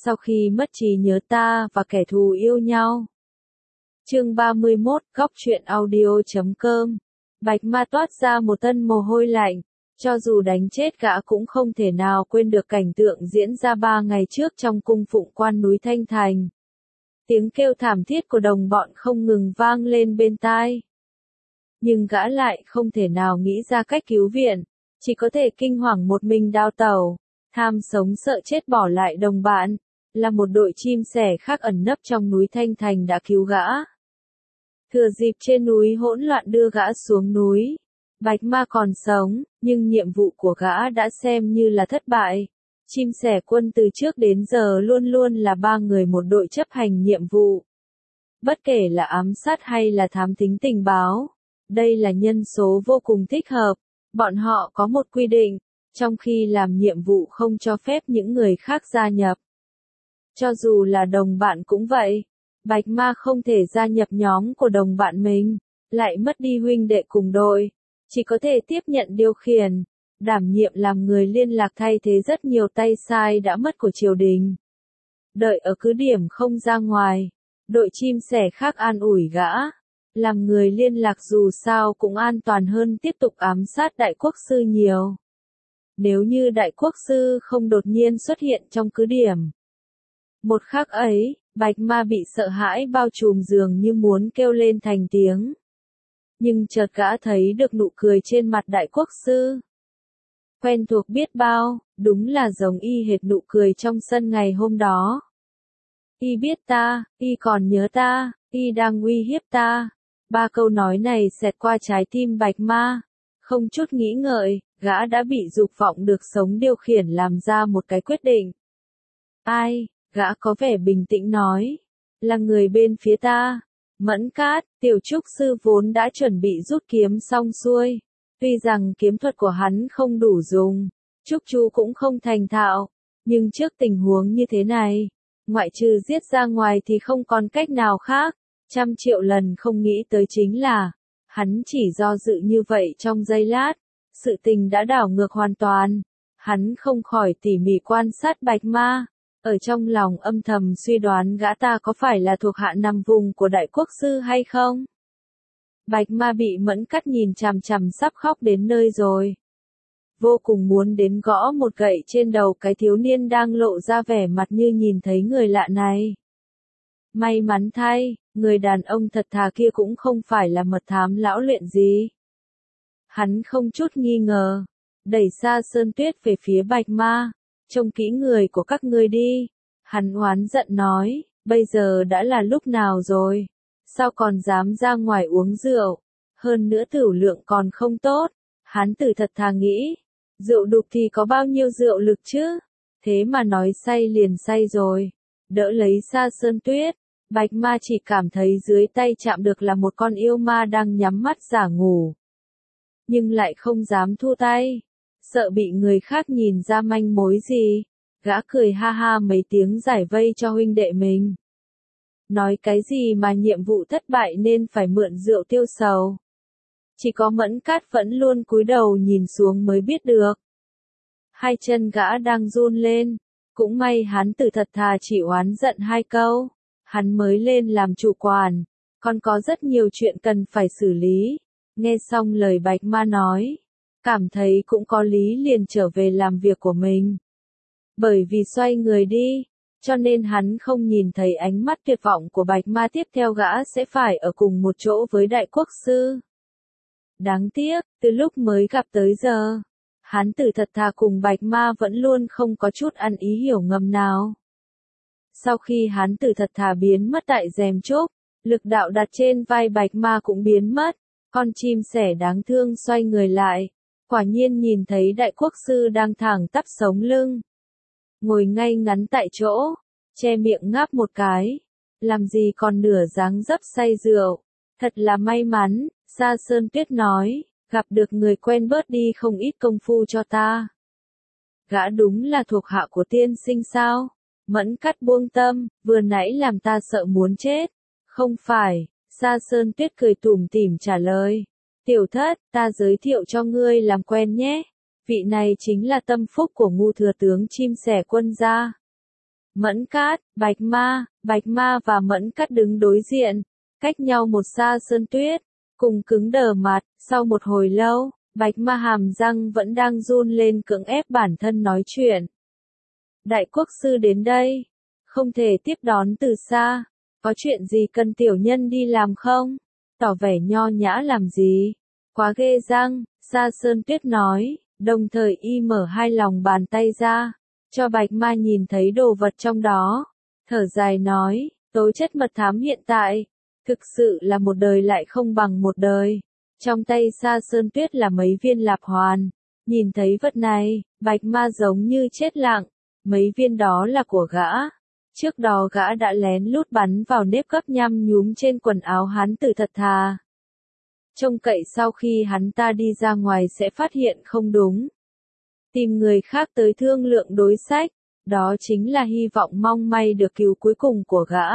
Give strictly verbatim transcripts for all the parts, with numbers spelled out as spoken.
sau khi mất trí nhớ ta và kẻ thù yêu nhau. Chương ba mươi mốt, góc truyện audio chấm com. Bạch Ma toát ra một thân mồ hôi lạnh, cho dù đánh chết gã cũng không thể nào quên được cảnh tượng diễn ra ba ngày trước trong cung phụng quan núi Thanh Thành. Tiếng kêu thảm thiết của đồng bọn không ngừng vang lên bên tai. Nhưng gã lại không thể nào nghĩ ra cách cứu viện, chỉ có thể kinh hoàng một mình đào tẩu, tham sống sợ chết bỏ lại đồng bạn, là một đội chim sẻ khác ẩn nấp trong núi Thanh Thành đã cứu gã. Thừa dịp trên núi hỗn loạn đưa gã xuống núi. Bạch Ma còn sống, nhưng nhiệm vụ của gã đã xem như là thất bại. Chim sẻ quân từ trước đến giờ luôn luôn là ba người một đội chấp hành nhiệm vụ. Bất kể là ám sát hay là thám thính tình báo, đây là nhân số vô cùng thích hợp. Bọn họ có một quy định, trong khi làm nhiệm vụ không cho phép những người khác gia nhập. Cho dù là đồng bạn cũng vậy. Bạch Ma không thể gia nhập nhóm của đồng bạn mình, lại mất đi huynh đệ cùng đội, chỉ có thể tiếp nhận điều khiển, đảm nhiệm làm người liên lạc thay thế rất nhiều tay sai đã mất của triều đình. Đợi ở cứ điểm không ra ngoài, đội chim sẻ khác an ủi gã, làm người liên lạc dù sao cũng an toàn hơn tiếp tục ám sát đại quốc sư nhiều. Nếu như đại quốc sư không đột nhiên xuất hiện trong cứ điểm. Một khắc ấy, Bạch Ma bị sợ hãi bao trùm giường như muốn kêu lên thành tiếng. Nhưng chợt gã thấy được nụ cười trên mặt đại quốc sư. Quen thuộc biết bao, đúng là giống y hệt nụ cười trong sân ngày hôm đó. Y biết ta, y còn nhớ ta, y đang uy hiếp ta. Ba câu nói này xẹt qua trái tim Bạch Ma. Không chút nghĩ ngợi, gã đã bị dục vọng được sống điều khiển làm ra một cái quyết định. Ai? Gã có vẻ bình tĩnh nói. Là người bên phía ta. Mẫn Cát, tiểu trúc sư vốn đã chuẩn bị rút kiếm xong xuôi. Tuy rằng kiếm thuật của hắn không đủ dùng, trúc chú cũng không thành thạo. Nhưng trước tình huống như thế này, ngoại trừ giết ra ngoài thì không còn cách nào khác. Trăm triệu lần không nghĩ tới chính là, hắn chỉ do dự như vậy trong giây lát. Sự tình đã đảo ngược hoàn toàn. Hắn không khỏi tỉ mỉ quan sát Bạch Ma. Ở trong lòng âm thầm suy đoán gã ta có phải là thuộc hạ nằm vùng của đại quốc sư hay không? Bạch Ma bị Mẫn Cát nhìn chằm chằm sắp khóc đến nơi rồi. Vô cùng muốn đến gõ một gậy trên đầu cái thiếu niên đang lộ ra vẻ mặt như nhìn thấy người lạ này. May mắn thay, người đàn ông thật thà kia cũng không phải là mật thám lão luyện gì. Hắn không chút nghi ngờ, đẩy xa Sơn Tuyết về phía Bạch Ma. Trông kỹ người của các ngươi đi. Hắn oán giận nói, bây giờ đã là lúc nào rồi? Sao còn dám ra ngoài uống rượu? Hơn nữa tửu lượng còn không tốt. Hắn tử thật thà nghĩ, rượu đục thì có bao nhiêu rượu lực chứ? Thế mà nói say liền say rồi. Đỡ lấy xa Sơn Tuyết, Bạch Ma chỉ cảm thấy dưới tay chạm được là một con yêu ma đang nhắm mắt giả ngủ. Nhưng lại không dám thu tay. Sợ bị người khác nhìn ra manh mối gì, gã cười ha ha mấy tiếng giải vây cho huynh đệ mình. Nói cái gì mà nhiệm vụ thất bại nên phải mượn rượu tiêu sầu. Chỉ có Mẫn Cát vẫn luôn cúi đầu nhìn xuống mới biết được. Hai chân gã đang run lên, cũng may hắn tử thật thà chỉ oán giận hai câu, hắn mới lên làm chủ quản, còn có rất nhiều chuyện cần phải xử lý. Nghe xong lời Bạch Ma nói, cảm thấy cũng có lý liền trở về làm việc của mình. Bởi vì xoay người đi, cho nên hắn không nhìn thấy ánh mắt tuyệt vọng của Bạch Ma tiếp theo gã sẽ phải ở cùng một chỗ với đại quốc sư. Đáng tiếc, từ lúc mới gặp tới giờ, hắn tử thật thà cùng Bạch Ma vẫn luôn không có chút ăn ý hiểu ngầm nào. Sau khi hắn tử thật thà biến mất tại rèm trúc, lực đạo đặt trên vai Bạch Ma cũng biến mất, con chim sẻ đáng thương xoay người lại. Quả nhiên nhìn thấy đại quốc sư đang thẳng tắp sống lưng. Ngồi ngay ngắn tại chỗ, che miệng ngáp một cái. Làm gì còn nửa dáng dấp say rượu. Thật là may mắn, Sa Sơn Tuyết nói, gặp được người quen bớt đi không ít công phu cho ta. Gã đúng là thuộc hạ của tiên sinh sao? Mẫn Cát buông tâm, vừa nãy làm ta sợ muốn chết. Không phải, Sa Sơn Tuyết cười tủm tỉm trả lời. Tiểu thất, ta giới thiệu cho ngươi làm quen nhé. Vị này chính là tâm phúc của ngu thừa tướng chim sẻ quân gia. Mẫn Cát, Bạch Ma, Bạch Ma và Mẫn Cát đứng đối diện, cách nhau một sa sơn tuyết, cùng cứng đờ mặt, sau một hồi lâu, Bạch Ma hàm răng vẫn đang run lên cưỡng ép bản thân nói chuyện. Đại quốc sư đến đây, không thể tiếp đón từ xa, có chuyện gì cần tiểu nhân đi làm không? Tỏ vẻ nho nhã làm gì? Quá ghê răng, Sa Sơn Tuyết nói, đồng thời y mở hai lòng bàn tay ra, cho Bạch Ma nhìn thấy đồ vật trong đó. Thở dài nói, tố chất mật thám hiện tại, thực sự là một đời lại không bằng một đời. Trong tay Sa Sơn Tuyết là mấy viên lạp hoàn. Nhìn thấy vật này, Bạch Ma giống như chết lặng. Mấy viên đó là của gã. Trước đó gã đã lén lút bắn vào nếp gấp nhăm nhúm trên quần áo hắn từ thật thà. Trông cậy sau khi hắn ta đi ra ngoài sẽ phát hiện không đúng. Tìm người khác tới thương lượng đối sách, đó chính là hy vọng mong may được cứu cuối cùng của gã.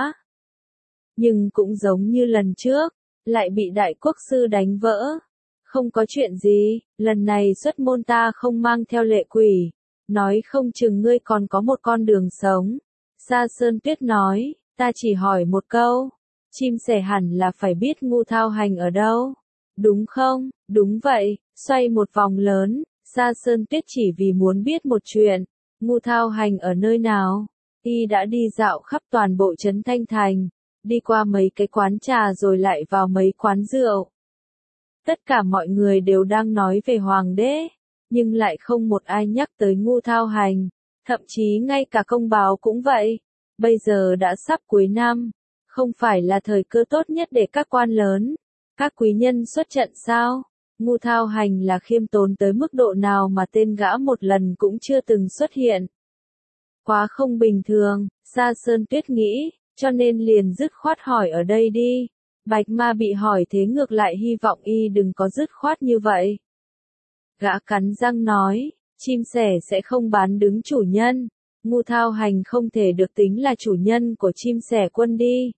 Nhưng cũng giống như lần trước, lại bị đại quốc sư đánh vỡ. Không có chuyện gì, lần này xuất môn ta không mang theo lệ quỷ, nói không chừng ngươi còn có một con đường sống. Sa Sơn Tuyết nói, ta chỉ hỏi một câu, chim sẻ hẳn là phải biết Ngưu Thao Hành ở đâu, đúng không? Đúng vậy, xoay một vòng lớn, Sa Sơn Tuyết chỉ vì muốn biết một chuyện, Ngưu Thao Hành ở nơi nào. Y đã đi dạo khắp toàn bộ trấn Thanh Thành, đi qua mấy cái quán trà rồi lại vào mấy quán rượu. Tất cả mọi người đều đang nói về hoàng đế, nhưng lại không một ai nhắc tới Ngưu Thao Hành, thậm chí ngay cả công báo cũng vậy. Bây giờ đã sắp cuối năm, không phải là thời cơ tốt nhất để các quan lớn, các quý nhân xuất trận sao? Ngưu Thao Hành là khiêm tốn tới mức độ nào mà tên gã một lần cũng chưa từng xuất hiện. Quá không bình thường, Sa Sơn Tuyết nghĩ, cho nên liền dứt khoát hỏi ở đây đi. Bạch Ma bị hỏi thế ngược lại hy vọng y đừng có dứt khoát như vậy. Gã cắn răng nói, chim sẻ sẽ không bán đứng chủ nhân, Ngưu Thao Hành không thể được tính là chủ nhân của chim sẻ quân đi.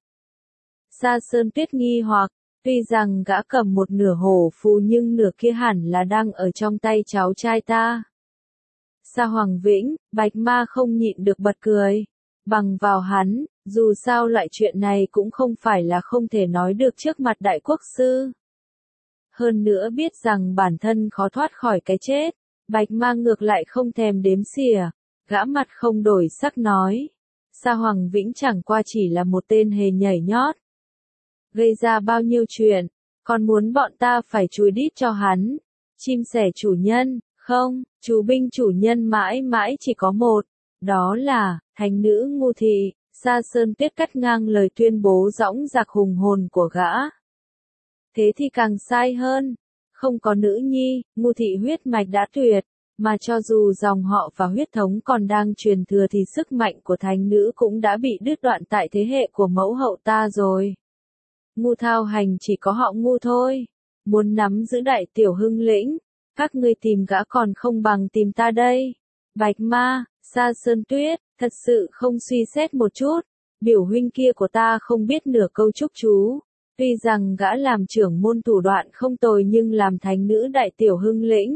Sa Sơn Tuyết nghi hoặc, tuy rằng gã cầm một nửa hổ phù nhưng nửa kia hẳn là đang ở trong tay cháu trai ta. Sa Hoàng Vĩnh, Bạch Ma không nhịn được bật cười. Bằng vào hắn, dù sao loại chuyện này cũng không phải là không thể nói được trước mặt đại quốc sư. Hơn nữa biết rằng bản thân khó thoát khỏi cái chết, Bạch Ma ngược lại không thèm đếm xỉa, gã mặt không đổi sắc nói. Sa Hoàng Vĩnh chẳng qua chỉ là một tên hề nhảy nhót. Gây ra bao nhiêu chuyện, còn muốn bọn ta phải chùi đít cho hắn. Chim sẻ chủ nhân, không, chú binh chủ nhân mãi mãi chỉ có một. Đó là, thánh nữ Ngưu Thị. Sa Sơn Tuyết cắt ngang lời tuyên bố dõng dạc hùng hồn của gã. Thế thì càng sai hơn. Không có nữ nhi, Ngưu Thị huyết mạch đã tuyệt, mà cho dù dòng họ và huyết thống còn đang truyền thừa thì sức mạnh của thánh nữ cũng đã bị đứt đoạn tại thế hệ của mẫu hậu ta rồi. Ngưu Thao Hành chỉ có họ Ngưu thôi. Muốn nắm giữ đại tiểu hưng lĩnh, các ngươi tìm gã còn không bằng tìm ta đây. Bạch Ma, Sa Sơn Tuyết, thật sự không suy xét một chút, biểu huynh kia của ta không biết nửa câu chúc chú. Tuy rằng gã làm trưởng môn thủ đoạn không tồi nhưng làm thánh nữ đại tiểu hưng lĩnh.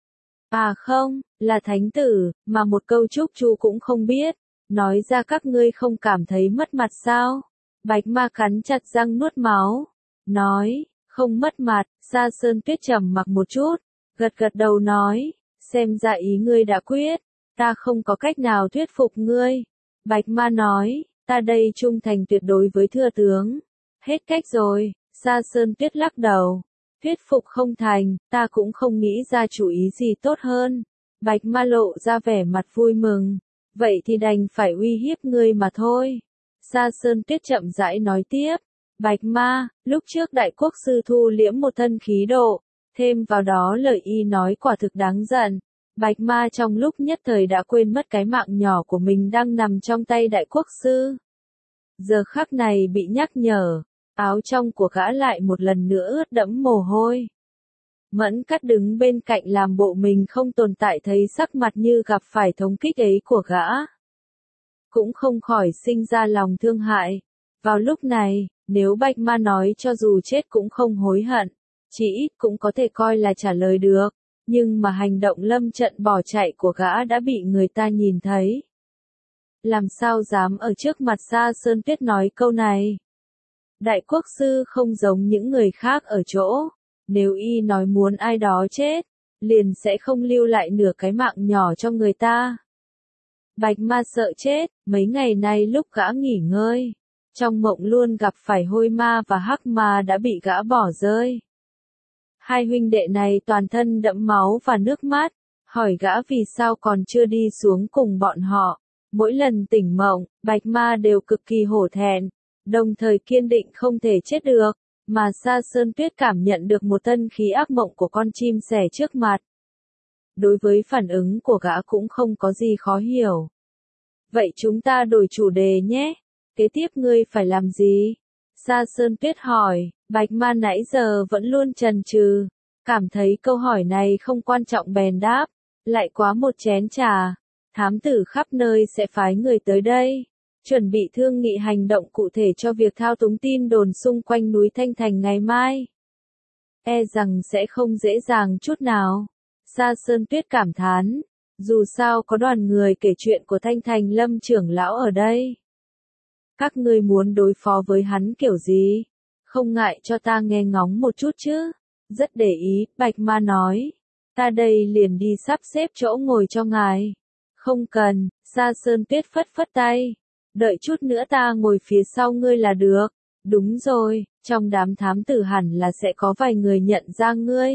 À không, là thánh tử, mà một câu chúc chú cũng không biết. Nói ra các ngươi không cảm thấy mất mặt sao? Bạch Ma cắn chặt răng nuốt máu. Nói, không mất mặt. Sa Sơn Tuyết trầm mặc một chút, gật gật đầu nói, xem ra ý ngươi đã quyết. Ta không có cách nào thuyết phục ngươi. Bạch Ma nói, ta đây trung thành tuyệt đối với thừa tướng. Hết cách rồi. Sa Sơn Tuyết lắc đầu. Thuyết phục không thành, ta cũng không nghĩ ra chủ ý gì tốt hơn. Bạch Ma lộ ra vẻ mặt vui mừng. Vậy thì đành phải uy hiếp ngươi mà thôi. Sa Sơn Tuyết chậm rãi nói tiếp. Bạch Ma, lúc trước đại quốc sư thu liễm một thân khí độ, thêm vào đó lời y nói quả thực đáng giận. Bạch Ma trong lúc nhất thời đã quên mất cái mạng nhỏ của mình đang nằm trong tay đại quốc sư. Giờ khắc này bị nhắc nhở, áo trong của gã lại một lần nữa ướt đẫm mồ hôi. Mẫn Cát đứng bên cạnh làm bộ mình không tồn tại thấy sắc mặt như gặp phải thống kích ấy của gã. Cũng không khỏi sinh ra lòng thương hại. Vào lúc này, nếu Bạch Ma nói cho dù chết cũng không hối hận, chỉ ít cũng có thể coi là trả lời được. Nhưng mà hành động lâm trận bỏ chạy của gã đã bị người ta nhìn thấy. làm sao dám ở trước mặt Sa Sơn Tuyết nói câu này. Đại quốc sư không giống những người khác ở chỗ, nếu y nói muốn ai đó chết, liền sẽ không lưu lại nửa cái mạng nhỏ cho người ta. Bạch Ma sợ chết, mấy ngày nay lúc gã nghỉ ngơi, trong mộng luôn gặp phải Hôi Ma và Hắc Ma đã bị gã bỏ rơi. Hai huynh đệ này toàn thân đẫm máu và nước mắt, hỏi gã vì sao còn chưa đi xuống cùng bọn họ. Mỗi lần tỉnh mộng, Bạch Ma đều cực kỳ hổ thẹn, đồng thời kiên định không thể chết được, mà Sa Sơn Tuyết cảm nhận được một tân khí ác mộng của con chim sẻ trước mặt. Đối với phản ứng của gã cũng không có gì khó hiểu. Vậy chúng ta đổi chủ đề nhé, kế tiếp ngươi phải làm gì? Sa Sơn Tuyết hỏi, Bạch Ma nãy giờ vẫn luôn chần chừ, cảm thấy câu hỏi này không quan trọng bèn đáp, lại quá một chén trà, thám tử khắp nơi sẽ phái người tới đây, chuẩn bị thương nghị hành động cụ thể cho việc thao túng tin đồn xung quanh núi Thanh Thành ngày mai. E rằng sẽ không dễ dàng chút nào. Sa Sơn Tuyết cảm thán, dù sao có đoàn người kể chuyện của Thanh Thành Lâm trưởng lão ở đây. Các ngươi muốn đối phó với hắn kiểu gì? Không ngại cho ta nghe ngóng một chút chứ? Rất để ý, Bạch Ma nói. Ta đây liền đi sắp xếp chỗ ngồi cho ngài. Không cần, Sa Sơn Tuyết phất phất tay. Đợi chút nữa ta ngồi phía sau ngươi là được. Đúng rồi, trong đám thám tử hẳn là sẽ có vài người nhận ra ngươi.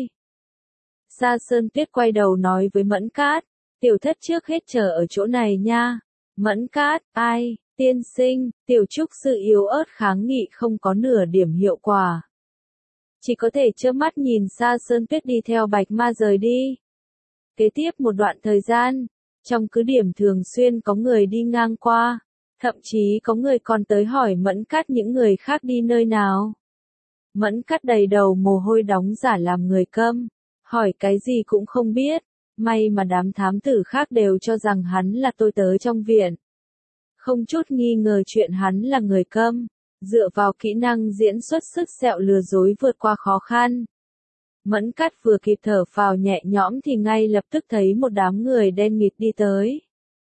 Sa Sơn Tuyết quay đầu nói với Mẫn Cát, tiểu thất trước hết chờ ở chỗ này nha. Mẫn Cát, ai, tiên sinh, tiểu trúc sự yếu ớt kháng nghị không có nửa điểm hiệu quả. Chỉ có thể trơ mắt nhìn Sa Sơn Tuyết đi theo Bạch Ma rời đi. Kế tiếp một đoạn thời gian, trong cứ điểm thường xuyên có người đi ngang qua, thậm chí có người còn tới hỏi Mẫn Cát những người khác đi nơi nào. Mẫn Cát đầy đầu mồ hôi đóng giả làm người câm, hỏi cái gì cũng không biết, may mà đám thám tử khác đều cho rằng hắn là tôi tớ trong viện. Không chút nghi ngờ chuyện hắn là người câm, dựa vào kỹ năng diễn xuất sức sẹo lừa dối vượt qua khó khăn. Mẫn Cát vừa kịp thở phào nhẹ nhõm thì ngay lập tức thấy một đám người đen nghịt đi tới.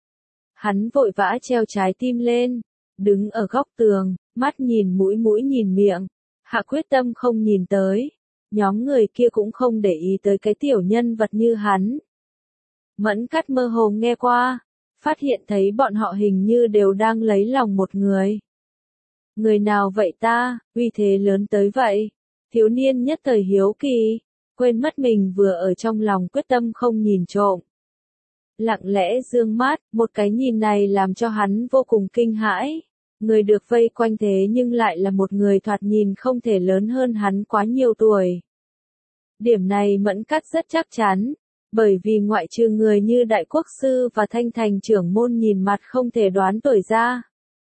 Hắn vội vã treo trái tim lên, đứng ở góc tường, mắt nhìn mũi mũi nhìn miệng, hạ quyết tâm không nhìn tới. Nhóm người kia cũng không để ý tới cái tiểu nhân vật như hắn. Mẫn Cát mơ hồ nghe qua, phát hiện thấy bọn họ hình như đều đang lấy lòng một người. Người nào vậy ta, uy thế lớn tới vậy? Thiếu niên nhất thời hiếu kỳ, quên mất mình vừa ở trong lòng quyết tâm không nhìn trộm. Lặng lẽ dương mắt, một cái nhìn này làm cho hắn vô cùng kinh hãi. Người được vây quanh thế nhưng lại là một người thoạt nhìn không thể lớn hơn hắn quá nhiều tuổi. Điểm này Mẫn Cát rất chắc chắn, bởi vì ngoại trừ người như Đại Quốc Sư và Thanh Thành trưởng môn nhìn mặt không thể đoán tuổi ra.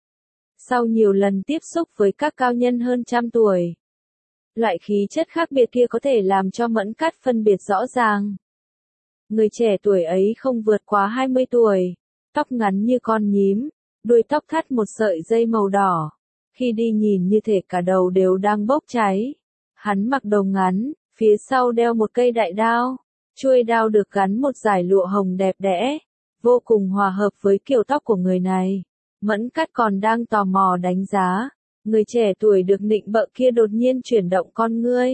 Sau nhiều lần tiếp xúc với các cao nhân hơn trăm tuổi, loại khí chất khác biệt kia có thể làm cho Mẫn Cát phân biệt rõ ràng. Người trẻ tuổi ấy không vượt quá hai mươi tuổi, tóc ngắn như con nhím, đuôi tóc thắt một sợi dây màu đỏ, khi đi nhìn như thể cả đầu đều đang bốc cháy. Hắn mặc đồ ngắn, phía sau đeo một cây đại đao, chuôi đao được gắn một dải lụa hồng đẹp đẽ, vô cùng hòa hợp với kiểu tóc của người này. Mẫn Cát còn đang tò mò đánh giá, người trẻ tuổi được nịnh bợ kia đột nhiên chuyển động con ngươi.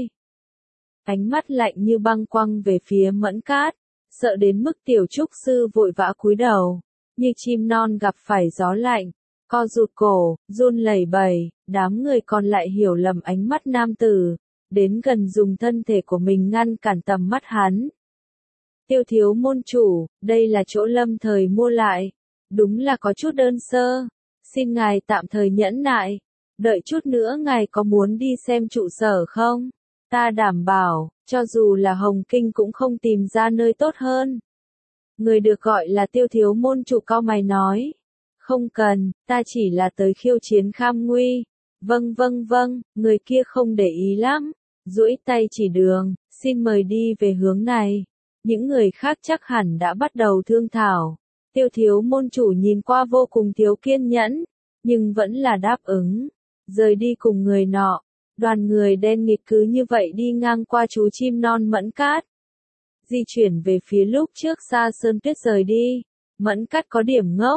Ánh mắt lạnh như băng quăng về phía Mẫn Cát, sợ đến mức tiểu trúc sư vội vã cúi đầu, như chim non gặp phải gió lạnh, co rụt cổ, run lẩy bẩy. Đám người còn lại hiểu lầm ánh mắt nam tử, đến gần dùng thân thể của mình ngăn cản tầm mắt hắn. Tiêu thiếu môn chủ, đây là chỗ lâm thời mua lại, đúng là có chút đơn sơ, xin ngài tạm thời nhẫn nại, đợi chút nữa ngài có muốn đi xem trụ sở không? Ta đảm bảo, cho dù là Hồng Kinh cũng không tìm ra nơi tốt hơn. Người được gọi là tiêu thiếu môn chủ cau mày nói, không cần, ta chỉ là tới khiêu chiến Kham Nguy. Vâng vâng vâng, người kia không để ý lắm, duỗi tay chỉ đường, xin mời đi về hướng này. Những người khác chắc hẳn đã bắt đầu thương thảo. Tiêu thiếu môn chủ nhìn qua vô cùng thiếu kiên nhẫn, nhưng vẫn là đáp ứng, rời đi cùng người nọ. Đoàn người đen nghịt cứ như vậy đi ngang qua chú chim non Mẫn Cát. Di chuyển về phía lúc trước Sa Sơn Tuyết rời đi, Mẫn Cát có điểm ngốc,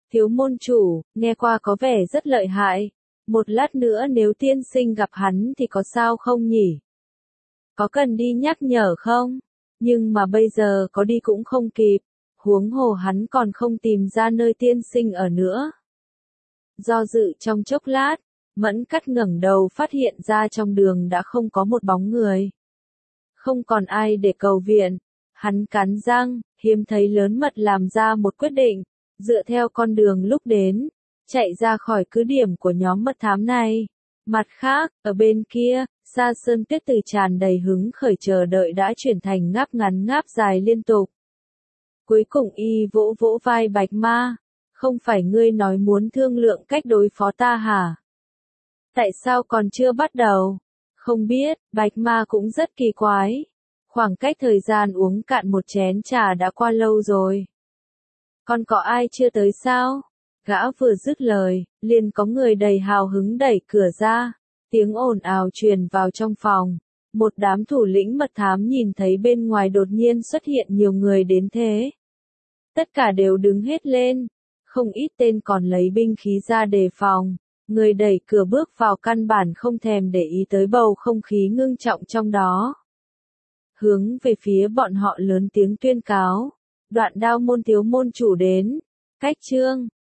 Thiếu môn chủ, nghe qua có vẻ rất lợi hại. Một lát nữa nếu tiên sinh gặp hắn thì có sao không nhỉ? Có cần đi nhắc nhở không? Nhưng mà bây giờ có đi cũng không kịp. Huống hồ hắn còn không tìm ra nơi tiên sinh ở nữa. Do dự trong chốc lát, Mẫn Cắt ngẩng đầu phát hiện ra trong đường đã không có một bóng người. Không còn ai để cầu viện. Hắn cắn răng, hiếm thấy lớn mật làm ra một quyết định, dựa theo con đường lúc đến, chạy ra khỏi cứ điểm của nhóm mật thám này. Mặt khác, ở bên kia, Sa Sơn Tuyết từ tràn đầy hứng khởi chờ đợi đã chuyển thành ngáp ngắn ngáp dài liên tục. Cuối cùng y vỗ vỗ vai Bạch Ma, không phải ngươi nói muốn thương lượng cách đối phó ta hả? Tại sao còn chưa bắt đầu? Không biết, Bạch Ma cũng rất kỳ quái. Khoảng cách thời gian uống cạn một chén trà đã qua lâu rồi. Còn có ai chưa tới sao? Gã vừa dứt lời, liền có người đầy hào hứng đẩy cửa ra. Tiếng ồn ào truyền vào trong phòng. Một đám thủ lĩnh mật thám nhìn thấy bên ngoài đột nhiên xuất hiện nhiều người đến thế. Tất cả đều đứng hết lên. Không ít tên còn lấy binh khí ra đề phòng. Người đẩy cửa bước vào căn bản không thèm để ý tới bầu không khí ngưng trọng trong đó. Hướng về phía bọn họ lớn tiếng tuyên cáo. Đoạn Đao môn thiếu môn chủ đến. Cách chương